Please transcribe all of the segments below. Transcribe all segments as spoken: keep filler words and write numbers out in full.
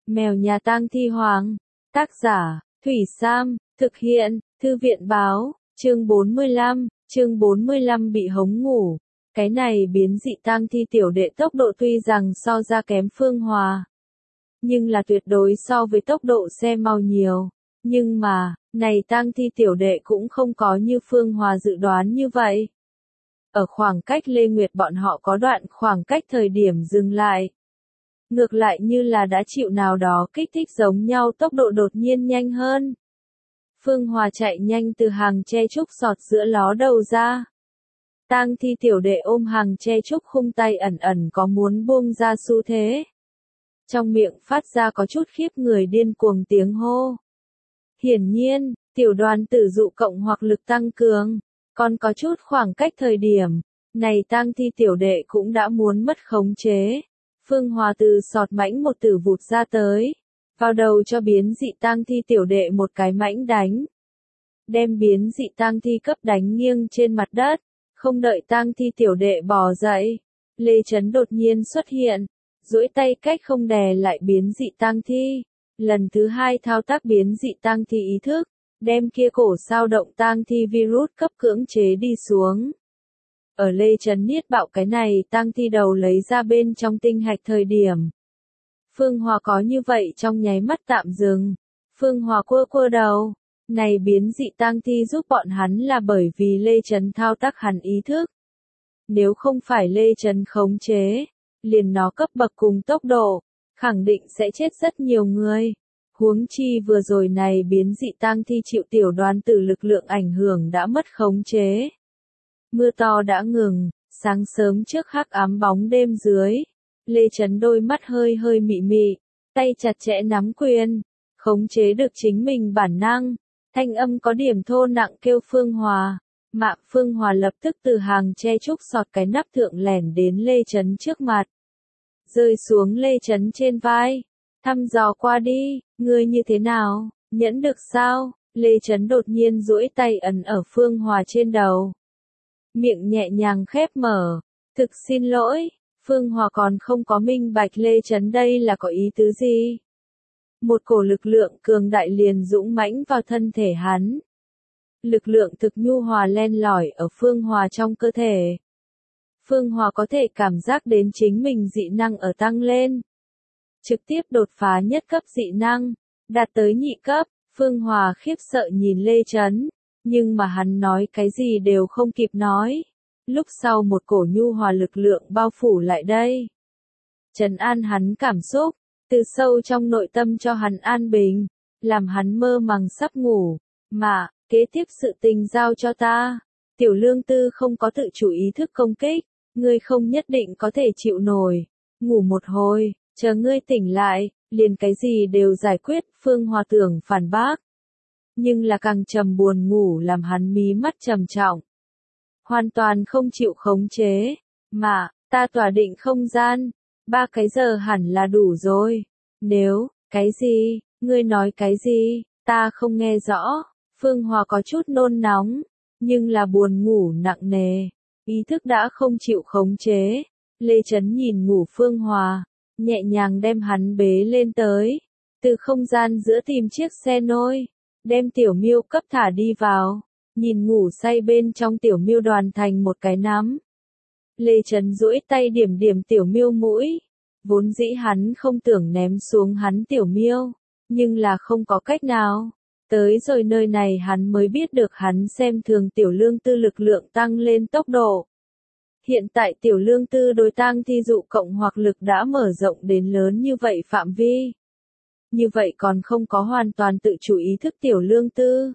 Mèo nhà tang thi hoàng. Tác giả, Thủy Sam, thực hiện, Thư viện báo, chương bốn mươi lăm, chương bốn mươi lăm bị hống ngủ. Cái này biến dị tang thi tiểu đệ tốc độ tuy rằng so ra kém Phương Hòa, nhưng là tuyệt đối so với tốc độ xe mau nhiều. Nhưng mà, này tang thi tiểu đệ cũng không có như Phương Hòa dự đoán như vậy. Ở khoảng cách Lê Nguyệt bọn họ có đoạn khoảng cách thời điểm dừng lại. Ngược lại như là đã chịu nào đó kích thích giống nhau, tốc độ đột nhiên nhanh hơn. Phương Hòa chạy nhanh từ hàng tre trúc sọt giữa ló đầu ra. Tang thi tiểu đệ ôm hàng tre trúc khung tay ẩn ẩn có muốn buông ra xu thế. Trong miệng phát ra có chút khiếp người điên cuồng tiếng hô. Hiển nhiên, tiểu đoàn tử dụ cộng hoặc lực tăng cường, còn có chút khoảng cách thời điểm, này tang thi tiểu đệ cũng đã muốn mất khống chế. Phương Hòa từ sọt mãnh một tử vụt ra tới, vào đầu cho biến dị tang thi tiểu đệ một cái mãnh đánh. Đem biến dị tang thi cấp đánh nghiêng trên mặt đất, không đợi tang thi tiểu đệ bò dậy. Lê Chấn đột nhiên xuất hiện, duỗi tay cách không đè lại biến dị tang thi. Lần thứ hai thao tác biến dị tang thi ý thức, đem kia cổ sao động tang thi virus cấp cưỡng chế đi xuống. Ở Lê Chấn niết bạo cái này tang thi đầu lấy ra bên trong tinh hạch thời điểm. Phương Hòa có như vậy trong nháy mắt tạm dừng. Phương Hòa quơ quơ đầu. Này biến dị tang thi giúp bọn hắn là bởi vì Lê Chấn thao tác hắn ý thức. Nếu không phải Lê Chấn khống chế, liền nó cấp bậc cùng tốc độ, khẳng định sẽ chết rất nhiều người. Huống chi vừa rồi này biến dị tang thi chịu tiểu đoàn tử lực lượng ảnh hưởng đã mất khống chế. Mưa to đã ngừng, sáng sớm trước hắc ám bóng đêm dưới. Lê Chấn đôi mắt hơi hơi mị mị, tay chặt chẽ nắm quyền, khống chế được chính mình bản năng. Thanh âm có điểm thô nặng kêu Phương Hòa. Mạ Phương Hòa lập tức từ hàng che trúc sọt cái nắp thượng lẻn đến Lê Chấn trước mặt. Rơi xuống Lê Chấn trên vai. Thăm dò qua đi, ngươi như thế nào, nhẫn được sao? Lê Chấn đột nhiên duỗi tay ấn ở Phương Hòa trên đầu. Miệng nhẹ nhàng khép mở. Thực xin lỗi, Phương Hòa còn không có minh bạch Lê Chấn đây là có ý tứ gì. Một cổ lực lượng cường đại liền dũng mãnh vào thân thể hắn. Lực lượng thực nhu hòa len lỏi ở Phương Hòa trong cơ thể. Phương Hòa có thể cảm giác đến chính mình dị năng ở tăng lên. Trực tiếp đột phá nhất cấp dị năng, đạt tới nhị cấp. Phương Hòa khiếp sợ nhìn Lê Chấn, nhưng mà hắn nói cái gì đều không kịp nói. Lúc sau một cổ nhu hòa lực lượng bao phủ lại đây. Trấn an hắn cảm xúc, từ sâu trong nội tâm cho hắn an bình, làm hắn mơ màng sắp ngủ. Mà, kế tiếp sự tình giao cho ta. Tiểu Lương Tư không có tự chủ ý thức công kích, ngươi không nhất định có thể chịu nổi. Ngủ một hồi, chờ ngươi tỉnh lại, liền cái gì đều giải quyết. Phương Hòa tưởng phản bác, nhưng là càng trầm buồn ngủ làm hắn mí mắt trầm trọng. Hoàn toàn không chịu khống chế. Mà, ta tỏa định không gian. Ba cái giờ hẳn là đủ rồi. Nếu, cái gì, ngươi nói cái gì, ta không nghe rõ. Phương Hòa có chút nôn nóng, nhưng là buồn ngủ nặng nề. Ý thức đã không chịu khống chế. Lê Chấn nhìn ngủ Phương Hòa, nhẹ nhàng đem hắn bế lên tới. Từ không gian giữa tìm chiếc xe nôi, đem tiểu miêu cấp thả đi vào. Nhìn ngủ say bên trong tiểu miêu đoàn thành một cái nắm. Lê Chấn duỗi tay điểm điểm tiểu miêu mũi. Vốn dĩ hắn không tưởng ném xuống hắn tiểu miêu, nhưng là không có cách nào. Tới rồi nơi này hắn mới biết được hắn xem thường Tiểu Lương Tư lực lượng tăng lên tốc độ. Hiện tại Tiểu Lương Tư đối tang thi dụ cộng hoặc lực đã mở rộng đến lớn như vậy phạm vi. Như vậy còn không có hoàn toàn tự chủ ý thức Tiểu Lương Tư.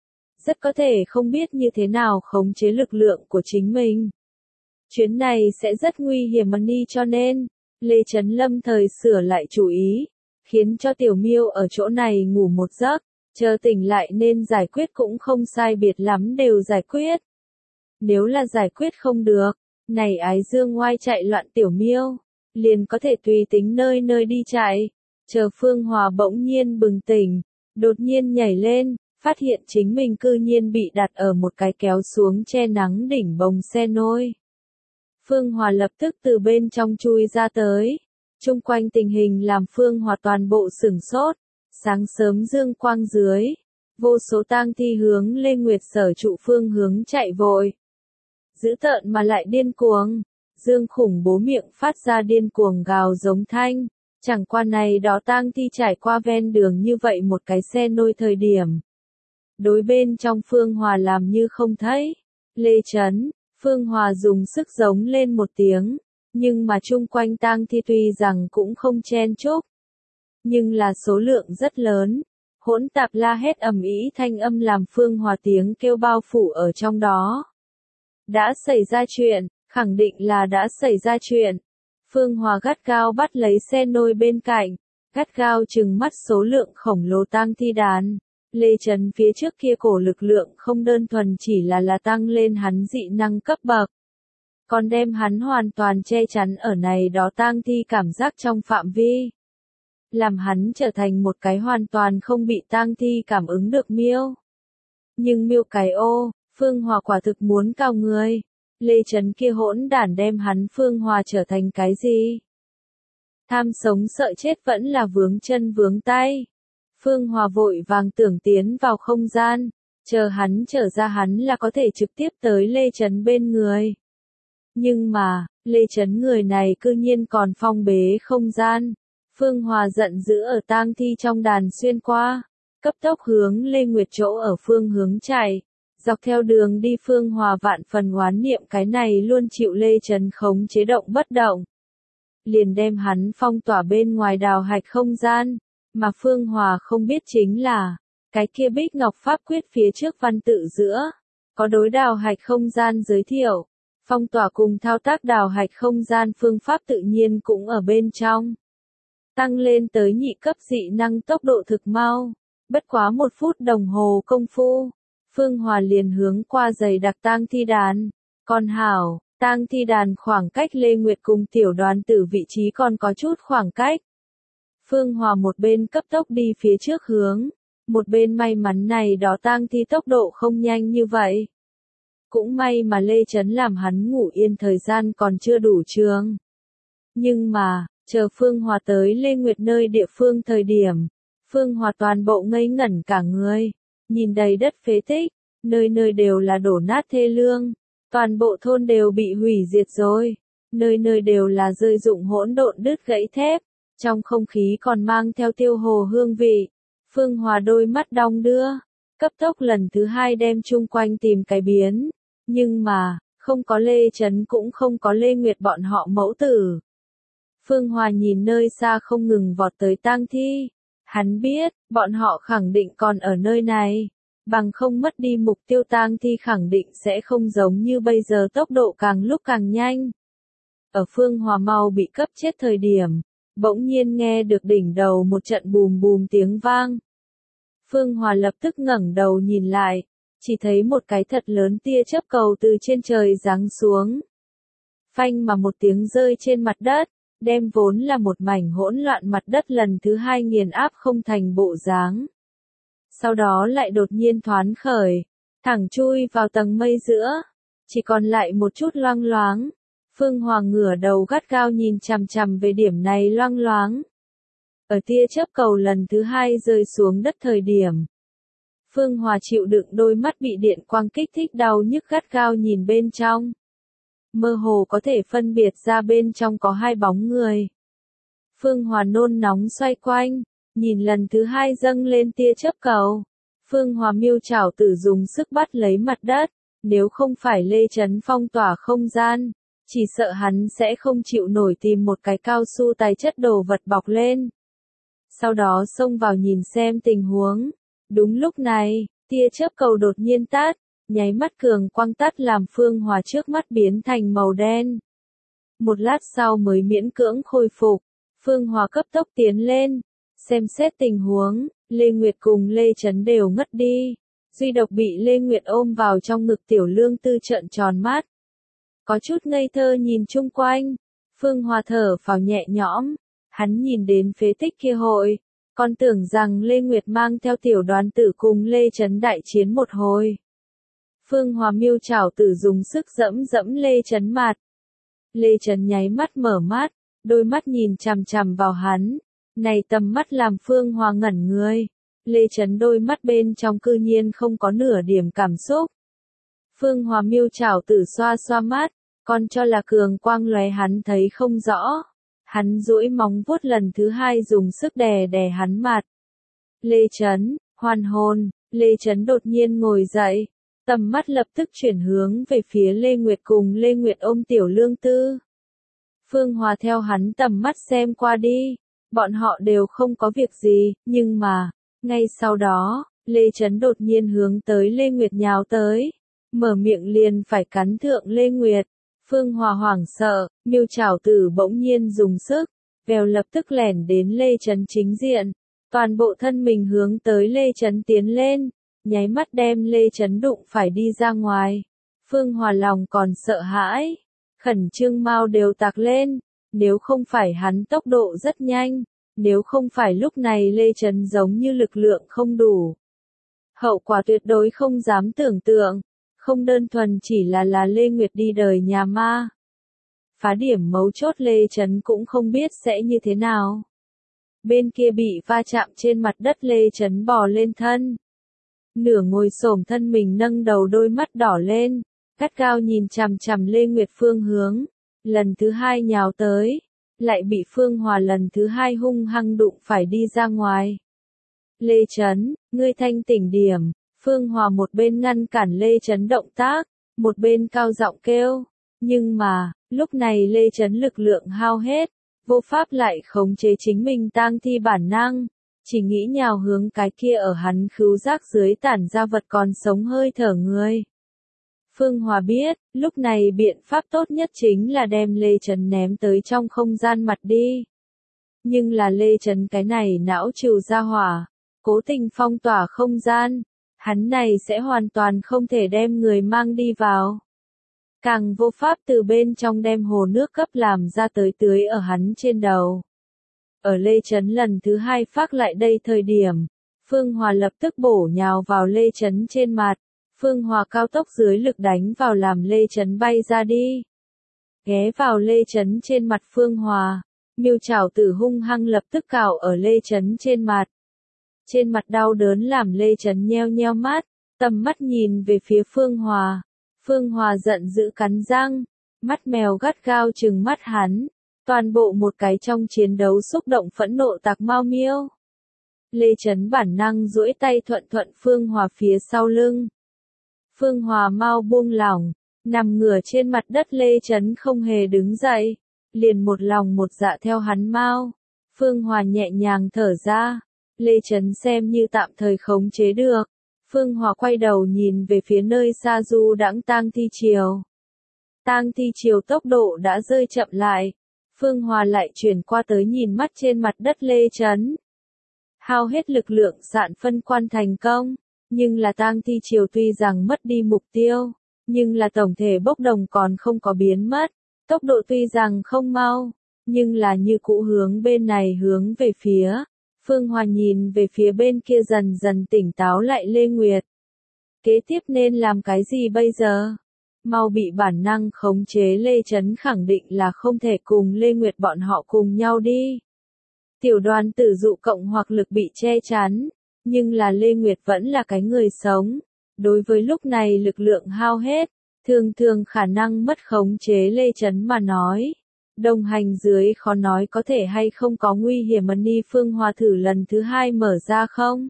Rất có thể không biết như thế nào khống chế lực lượng của chính mình. Chuyến này sẽ rất nguy hiểm money cho nên, Lê Chấn lâm thời sửa lại chủ ý, khiến cho tiểu miêu ở chỗ này ngủ một giấc, chờ tỉnh lại nên giải quyết cũng không sai biệt lắm đều giải quyết. Nếu là giải quyết không được, này ái dương ngoai chạy loạn tiểu miêu, liền có thể tùy tính nơi nơi đi chạy. Chờ Phương Hòa bỗng nhiên bừng tỉnh, đột nhiên nhảy lên, phát hiện chính mình cư nhiên bị đặt ở một cái kéo xuống che nắng đỉnh bồng xe nôi. Phương Hòa lập tức từ bên trong chui ra tới, Chung quanh tình hình làm Phương Hòa toàn bộ sửng sốt. Sáng sớm dương quang dưới, vô số tang thi hướng Lê Nguyệt sở trụ phương hướng chạy vội. Dữ tợn mà lại điên cuồng. Dương khủng bố miệng phát ra điên cuồng gào giống thanh. Chẳng qua này đó tang thi trải qua ven đường như vậy một cái xe nôi thời điểm. Đối bên trong Phương Hòa làm như không thấy. Lê Chấn, Phương Hòa dùng sức giống lên một tiếng. Nhưng mà chung quanh tang thi tuy rằng cũng không chen chúc. Nhưng là số lượng rất lớn. Hỗn tạp la hét ầm ĩ thanh âm làm Phương Hòa tiếng kêu bao phủ ở trong đó. Đã xảy ra chuyện, khẳng định là đã xảy ra chuyện. Phương Hòa gắt gao bắt lấy xe nôi bên cạnh, gắt gao trừng mắt số lượng khổng lồ tang thi đàn. Lê Trấn phía trước kia cổ lực lượng không đơn thuần chỉ là là tăng lên hắn dị năng cấp bậc. Còn đem hắn hoàn toàn che chắn ở này đó tang thi cảm giác trong phạm vi. Làm hắn trở thành một cái hoàn toàn không bị tang thi cảm ứng được miêu. Nhưng miêu cái ô, Phương Hòa quả thực muốn cào người. Lê Trấn kia hỗn đản đem hắn Phương Hòa trở thành cái gì? Tham sống sợ chết vẫn là vướng chân vướng tay. Phương Hòa vội vàng tưởng tiến vào không gian, chờ hắn trở ra hắn là có thể trực tiếp tới Lê Trấn bên người. Nhưng mà, Lê Trấn người này cư nhiên còn phong bế không gian. Phương Hòa giận dữ ở tang thi trong đàn xuyên qua, cấp tốc hướng Lê Nguyệt chỗ ở phương hướng chạy. Dọc theo đường đi Phương Hòa vạn phần oán niệm cái này luôn chịu Lê Trấn khống chế động bất động. Liền đem hắn phong tỏa bên ngoài đào hạch không gian, mà Phương Hòa không biết chính là, cái kia Bích Ngọc Pháp Quyết phía trước văn tự giữa, có đối đào hạch không gian giới thiệu, phong tỏa cùng thao tác đào hạch không gian phương pháp tự nhiên cũng ở bên trong. Tăng lên tới nhị cấp dị năng tốc độ thực mau, bất quá một phút đồng hồ công phu. Phương Hòa liền hướng qua dày đặc tang thi đàn. Còn hảo, tang thi đàn khoảng cách Lê Nguyệt cùng tiểu đoàn tử vị trí còn có chút khoảng cách. Phương Hòa một bên cấp tốc đi phía trước hướng, một bên may mắn này đó tang thi tốc độ không nhanh như vậy. Cũng may mà Lê Trấn làm hắn ngủ yên thời gian còn chưa đủ trường. Nhưng mà, chờ Phương Hòa tới Lê Nguyệt nơi địa phương thời điểm, Phương Hòa toàn bộ ngây ngẩn cả người. Nhìn đầy đất phế tích, nơi nơi đều là đổ nát thê lương, toàn bộ thôn đều bị hủy diệt rồi, nơi nơi đều là rơi rụng hỗn độn đứt gãy thép, trong không khí còn mang theo tiêu hồ hương vị. Phương Hòa đôi mắt đong đưa, cấp tốc lần thứ hai đem chung quanh tìm cái biến, nhưng mà, không có Lê Trấn cũng không có Lê Nguyệt bọn họ mẫu tử. Phương Hòa nhìn nơi xa không ngừng vọt tới tang thi. Hắn biết, bọn họ khẳng định còn ở nơi này, bằng không mất đi mục tiêu tang thi khẳng định sẽ không giống như bây giờ tốc độ càng lúc càng nhanh. Ở Phương Hòa mau bị cấp chết thời điểm, bỗng nhiên nghe được đỉnh đầu một trận bùm bùm tiếng vang. Phương Hòa lập tức ngẩng đầu nhìn lại, chỉ thấy một cái thật lớn tia chớp cầu từ trên trời giáng xuống. Phanh mà một tiếng rơi trên mặt đất. Đem vốn là một mảnh hỗn loạn mặt đất lần thứ hai nghiền áp không thành bộ dáng. Sau đó lại đột nhiên thoán khởi, thẳng chui vào tầng mây giữa, chỉ còn lại một chút loang loáng. Phương Hòa ngửa đầu gắt gao nhìn chằm chằm về điểm này loang loáng. Ở tia chớp cầu lần thứ hai rơi xuống đất thời điểm. Phương Hòa chịu đựng đôi mắt bị điện quang kích thích đau nhức gắt gao nhìn bên trong. Mơ hồ có thể phân biệt ra bên trong có hai bóng người. Phương Hòa nôn nóng xoay quanh, nhìn lần thứ hai dâng lên tia chớp cầu. Phương Hòa miêu chảo tử dùng sức bắt lấy mặt đất, nếu không phải Lê Trấn phong tỏa không gian, chỉ sợ hắn sẽ không chịu nổi tìm một cái cao su tài chất đồ vật bọc lên. Sau đó xông vào nhìn xem tình huống. Đúng lúc này, tia chớp cầu đột nhiên tắt. Nháy mắt cường quang tắt làm Phương Hòa trước mắt biến thành màu đen. Một lát sau mới miễn cưỡng khôi phục, Phương Hòa cấp tốc tiến lên, xem xét tình huống, Lê Nguyệt cùng Lê Trấn đều ngất đi, duy độc bị Lê Nguyệt ôm vào trong ngực Tiểu Lương Tư trợn tròn mắt. Có chút ngây thơ nhìn chung quanh, Phương Hòa thở phào nhẹ nhõm, hắn nhìn đến phế tích kia hội, còn tưởng rằng Lê Nguyệt mang theo tiểu đoàn tử cùng Lê Trấn đại chiến một hồi. Phương Hòa miêu chảo tử dùng sức dẫm dẫm Lê Trấn mặt. Lê Trấn nháy mắt mở mắt, đôi mắt nhìn chằm chằm vào hắn. Này tầm mắt làm Phương Hòa ngẩn người. Lê Chấn đôi mắt bên trong cư nhiên không có nửa điểm cảm xúc. Phương Hòa miêu chảo tử xoa xoa mắt, còn cho là cường quang lóe hắn thấy không rõ. Hắn duỗi móng vuốt lần thứ hai dùng sức đè đè hắn mặt. Lê Chấn, hoàn hồn, Lê Chấn đột nhiên ngồi dậy, tầm mắt lập tức chuyển hướng về phía Lê Nguyệt cùng Lê Nguyệt ôm Tiểu Lương Tư. Phương Hòa theo hắn tầm mắt xem qua đi, bọn họ đều không có việc gì, nhưng mà, ngay sau đó, Lê Chấn đột nhiên hướng tới Lê Nguyệt nhào tới, mở miệng liền phải cắn thượng Lê Nguyệt. Phương Hòa hoảng sợ, miêu chảo tử bỗng nhiên dùng sức, vèo lập tức lẻn đến Lê Chấn chính diện, toàn bộ thân mình hướng tới Lê Chấn tiến lên, nháy mắt đem Lê Chấn đụng phải đi ra ngoài. Phương Hòa lòng còn sợ hãi, khẩn trương mau đều tạc lên, nếu không phải hắn tốc độ rất nhanh, nếu không phải lúc này Lê Chấn giống như lực lượng không đủ. Hậu quả tuyệt đối không dám tưởng tượng, không đơn thuần chỉ là là Lê Nguyệt đi đời nhà ma. Phá điểm mấu chốt Lê Chấn cũng không biết sẽ như thế nào. Bên kia bị va chạm trên mặt đất Lê Chấn bò lên thân. Nửa ngồi xổm thân mình nâng đầu đôi mắt đỏ lên, gắt gao nhìn chằm chằm Lê Nguyệt phương hướng, lần thứ hai nhào tới, lại bị Phương Hòa lần thứ hai hung hăng đụng phải đi ra ngoài. Lê Chấn, ngươi thanh tỉnh điểm, Phương Hòa một bên ngăn cản Lê Chấn động tác, một bên cao giọng kêu, nhưng mà, lúc này Lê Chấn lực lượng hao hết, vô pháp lại khống chế chính mình tang thi bản năng, chỉ nghĩ nhào hướng cái kia ở hắn khứu giác dưới tản ra vật còn sống hơi thở người. Phương Hòa biết, lúc này biện pháp tốt nhất chính là đem Lê Chấn ném tới trong không gian mặt đi. Nhưng là Lê Chấn cái này não trừ ra hỏa, cố tình phong tỏa không gian, hắn này sẽ hoàn toàn không thể đem người mang đi vào. Càng vô pháp từ bên trong đem hồ nước cấp làm ra tới tưới ở hắn trên đầu. Ở Lê Chấn lần thứ hai phát lại đây thời điểm, Phương Hòa lập tức bổ nhào vào Lê Chấn trên mặt. Phương Hòa cao tốc dưới lực đánh vào làm Lê Chấn bay ra đi. Ghé vào Lê Chấn trên mặt Phương Hòa, miêu chảo tử hung hăng lập tức cào ở Lê Chấn trên mặt. Trên mặt đau đớn làm Lê Chấn nheo nheo mắt, tầm mắt nhìn về phía Phương Hòa. Phương Hòa giận dữ cắn răng, mắt mèo gắt gao trừng mắt hắn, toàn bộ một cái trong chiến đấu xúc động phẫn nộ tạc mau miêu. Lê Chấn bản năng duỗi tay thuận thuận Phương Hòa phía sau lưng. Phương Hòa mau buông lỏng, nằm ngửa trên mặt đất Lê Chấn không hề đứng dậy, liền một lòng một dạ theo hắn mau. Phương Hòa nhẹ nhàng thở ra, Lê Chấn xem như tạm thời khống chế được. Phương Hòa quay đầu nhìn về phía nơi xa du đãng tang thi triều. Tang thi triều tốc độ đã rơi chậm lại, Phương Hòa lại chuyển qua tới nhìn mắt trên mặt đất Lê Chấn. Hao hết lực lượng sạn phân quan thành công. Nhưng là tang thi triều tuy rằng mất đi mục tiêu, nhưng là tổng thể bốc đồng còn không có biến mất, tốc độ tuy rằng không mau, nhưng là như cũ hướng bên này hướng về phía. Phương Hòa nhìn về phía bên kia dần dần tỉnh táo lại Lê Nguyệt. Kế tiếp nên làm cái gì bây giờ? Mau bị bản năng khống chế Lê Chấn khẳng định là không thể cùng Lê Nguyệt bọn họ cùng nhau đi. Tiểu đoàn tử dụ cộng hoặc lực bị che chắn. Nhưng là Lê Nguyệt vẫn là cái người sống, đối với lúc này lực lượng hao hết, thường thường khả năng mất khống chế Lê Chấn mà nói. Đồng hành dưới khó nói có thể hay không có nguy hiểm ân ni Phương Hòa thử lần thứ hai mở ra không?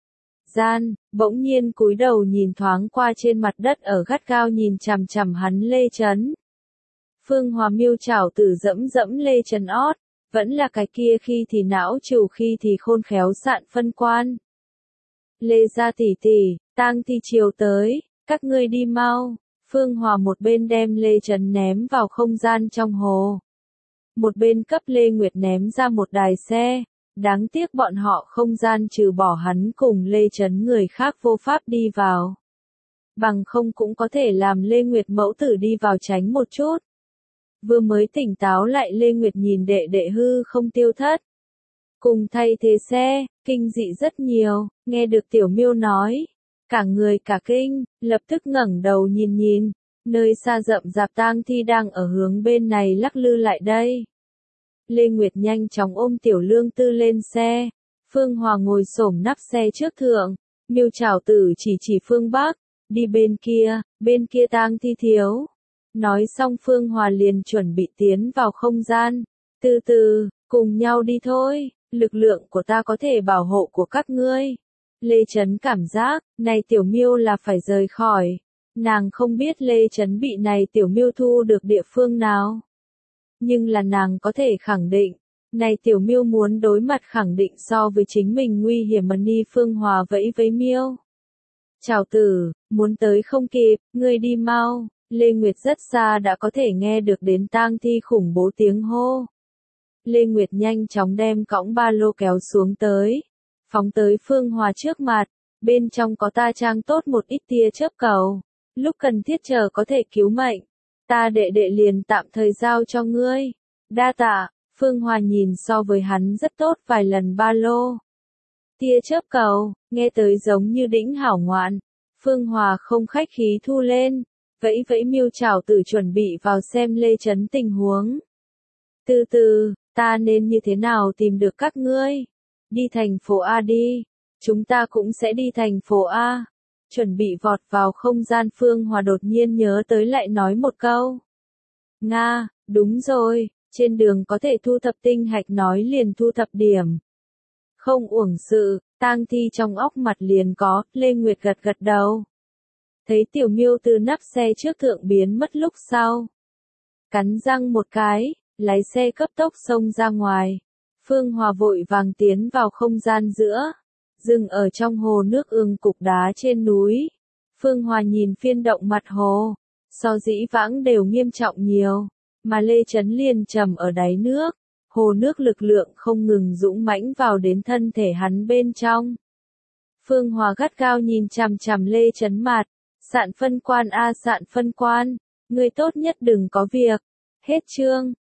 Gian, bỗng nhiên cúi đầu nhìn thoáng qua trên mặt đất ở gắt gao nhìn chằm chằm hắn Lê Chấn. Phương Hòa miêu chảo tử dẫm dẫm Lê Chấn ót, vẫn là cái kia khi thì não trù khi thì khôn khéo sạn phân quan. Lê gia tỷ tỷ, tang thi triều tới, các ngươi đi mau. Phương Hòa một bên đem Lê Chấn ném vào không gian trong hồ. Một bên cấp Lê Nguyệt ném ra một đài xe. Đáng tiếc bọn họ không gian trừ bỏ hắn cùng Lê Chấn người khác vô pháp đi vào. Bằng không cũng có thể làm Lê Nguyệt mẫu tử đi vào tránh một chút. Vừa mới tỉnh táo lại Lê Nguyệt nhìn đệ đệ hư không tiêu thất. Cùng thay thế xe, kinh dị rất nhiều, nghe được Tiểu Miêu nói. Cả người cả kinh, lập tức ngẩng đầu nhìn nhìn, nơi xa rậm rạp tang thi đang ở hướng bên này lắc lư lại đây. Lê Nguyệt nhanh chóng ôm Tiểu Lương Tư lên xe. Phương Hòa ngồi xổm nắp xe trước thượng. Miêu Trảo Tử chỉ chỉ phương Bắc. Đi bên kia, bên kia tang thi thiếu. Nói xong Phương Hòa liền chuẩn bị tiến vào không gian. Từ từ, cùng nhau đi thôi, lực lượng của ta có thể bảo hộ của các ngươi. Lê Chấn cảm giác, này Tiểu Miêu là phải rời khỏi. Nàng không biết Lê Chấn bị này Tiểu Miêu thu được địa phương nào. Nhưng là nàng có thể khẳng định, này Tiểu Miêu muốn đối mặt khẳng định so với chính mình nguy hiểm mà Ni Phương Hòa vẫy với Miêu. Trảo Tử, muốn tới không kịp, ngươi đi mau. Lê Nguyệt rất xa đã có thể nghe được đến tang thi khủng bố tiếng hô. Lê Nguyệt nhanh chóng đem cõng ba lô kéo xuống tới. Phóng tới Phương Hòa trước mặt, bên trong có ta trang tốt một ít tia chớp cầu. Lúc cần thiết chờ có thể cứu mệnh. Ta đệ đệ liền tạm thời giao cho ngươi. Đa tạ, Phương Hòa nhìn so với hắn rất tốt vài lần ba lô. Tia chớp cầu, nghe tới giống như đĩnh hảo ngoạn. Phương Hòa không khách khí thu lên. Vẫy vẫy Miêu Trảo Tử chuẩn bị vào xem Lê Chấn tình huống. Từ từ, ta nên như thế nào tìm được các ngươi? Đi thành phố A đi. Chúng ta cũng sẽ đi thành phố A. Chuẩn bị vọt vào không gian Phương Hòa đột nhiên nhớ tới lại nói một câu. Nga, đúng rồi, trên đường có thể thu thập tinh hạch nói liền thu thập điểm. Không uổng sự, tang thi trong óc mặt liền có, Lê Nguyệt gật gật đầu. Thấy Tiểu Miêu từ nắp xe trước thượng biến mất lúc sau. Cắn răng một cái, lái xe cấp tốc xông ra ngoài. Phương Hòa vội vàng tiến vào không gian giữa. Dừng ở trong hồ nước ương cục đá trên núi. Phương Hòa nhìn phiên động mặt hồ. So dĩ vãng đều nghiêm trọng nhiều. Mà Lê Chấn liền trầm ở đáy nước. Hồ nước lực lượng không ngừng dũng mãnh vào đến thân thể hắn bên trong. Phương Hòa gắt gao nhìn chằm chằm Lê Chấn mặt. Sạn phân quan a sạn phân quan. Người tốt nhất đừng có việc. Hết chương.